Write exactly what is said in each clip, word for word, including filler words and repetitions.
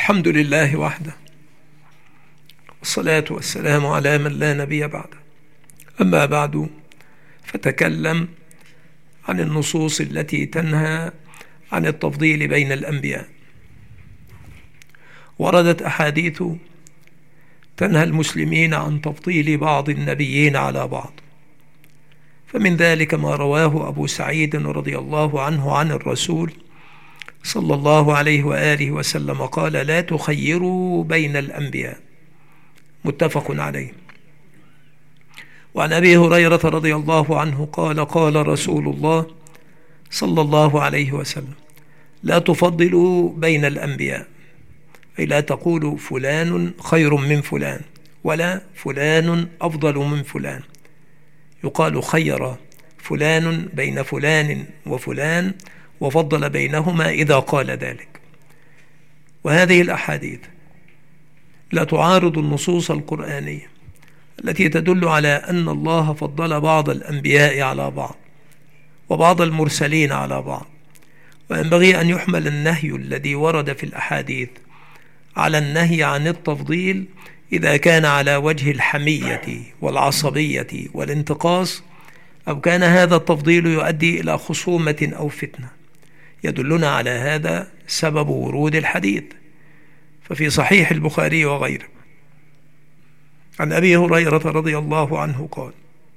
الحمد لله وحده، والصلاة والسلام على من لا نبي بعده. أما بعد، فتكلم عن النصوص التي تنهى عن التفضيل بين الأنبياء. وردت أحاديث تنهى المسلمين عن تفضيل بعض النبيين على بعض، فمن ذلك ما رواه أبو سعيد رضي الله عنه عن الرسول صلى الله عليه وآله وسلم قال: لا تخيروا بين الأنبياء، متفق عليه. وعن أبي هريرة رضي الله عنه قال: قال رسول الله صلى الله عليه وسلم: لا تفضلوا بين الأنبياء، أي لا تقولوا فلان خير من فلان ولا فلان أفضل من فلان. يقال خير فلان بين فلان وفلان وفضل بينهما إذا قال ذلك. وهذه الأحاديث لا تعارض النصوص القرآنية التي تدل على أن الله فضل بعض الأنبياء على بعض وبعض المرسلين على بعض. وينبغي أن يحمل النهي الذي ورد في الأحاديث على النهي عن التفضيل إذا كان على وجه الحمية والعصبية والانتقاص، أو كان هذا التفضيل يؤدي إلى خصومة أو فتنة. يدلنا على هذا سبب ورود الحديث، ففي صحيح البخاري وغيره عن أبي هريرة رضي الله عنه قال: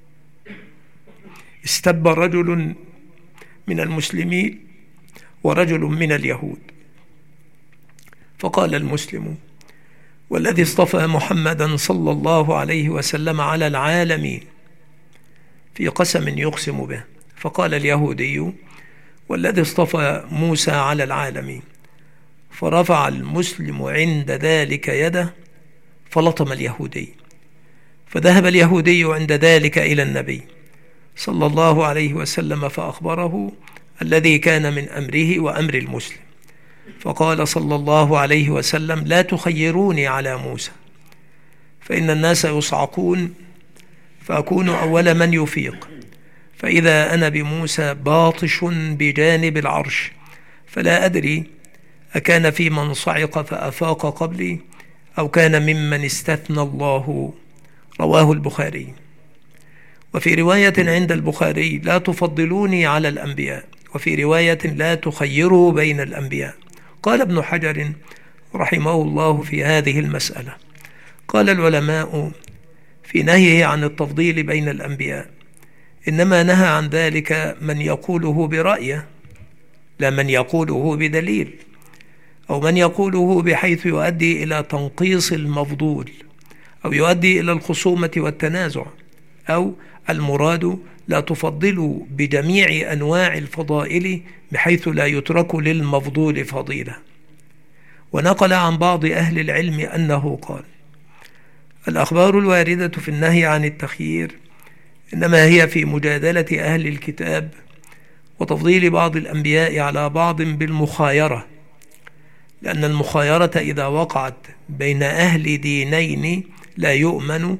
استب رجل من المسلمين ورجل من اليهود، فقال المسلم: والذي اصطفى محمدا صلى الله عليه وسلم على العالمين، في قسم يقسم به. فقال اليهودي: والذي اصطفى موسى على العالمين. فرفع المسلم عند ذلك يده فلطم اليهودي، فذهب اليهودي عند ذلك إلى النبي صلى الله عليه وسلم فأخبره الذي كان من أمره وأمر المسلم. فقال صلى الله عليه وسلم: لا تخيروني على موسى، فإن الناس يصعقون فأكون أول من يفيق، فإذا أنا بموسى باطش بجانب العرش، فلا أدري أكان في من صعق فأفاق قبلي أو كان ممن استثنى الله. رواه البخاري. وفي رواية عند البخاري: لا تفضلوني على الأنبياء، وفي رواية: لا تخيروا بين الأنبياء. قال ابن حجر رحمه الله في هذه المسألة: قال العلماء في نهيه عن التفضيل بين الأنبياء إنما نهى عن ذلك من يقوله برأيه، لا من يقوله بدليل، أو من يقوله بحيث يؤدي إلى تنقيص المفضول أو يؤدي إلى الخصومة والتنازع، أو المراد لا تفضلوا بجميع أنواع الفضائل بحيث لا يترك للمفضول فضيلة. ونقل عن بعض أهل العلم أنه قال: الأخبار الواردة في النهي عن التخيير إنما هي في مجادلة أهل الكتاب وتفضيل بعض الأنبياء على بعض بالمخايرة، لأن المخايرة إذا وقعت بين أهل دينين لا يؤمن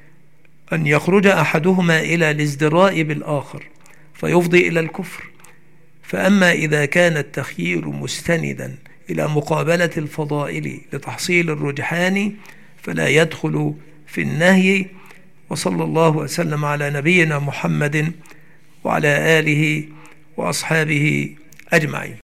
أن يخرج أحدهما إلى الازدراء بالآخر فيفضي إلى الكفر. فأما إذا كان التخيير مستندا إلى مقابلة الفضائل لتحصيل الرجحان فلا يدخل في النهي. وصلى الله وسلم على نبينا محمد وعلى آله وأصحابه أجمعين.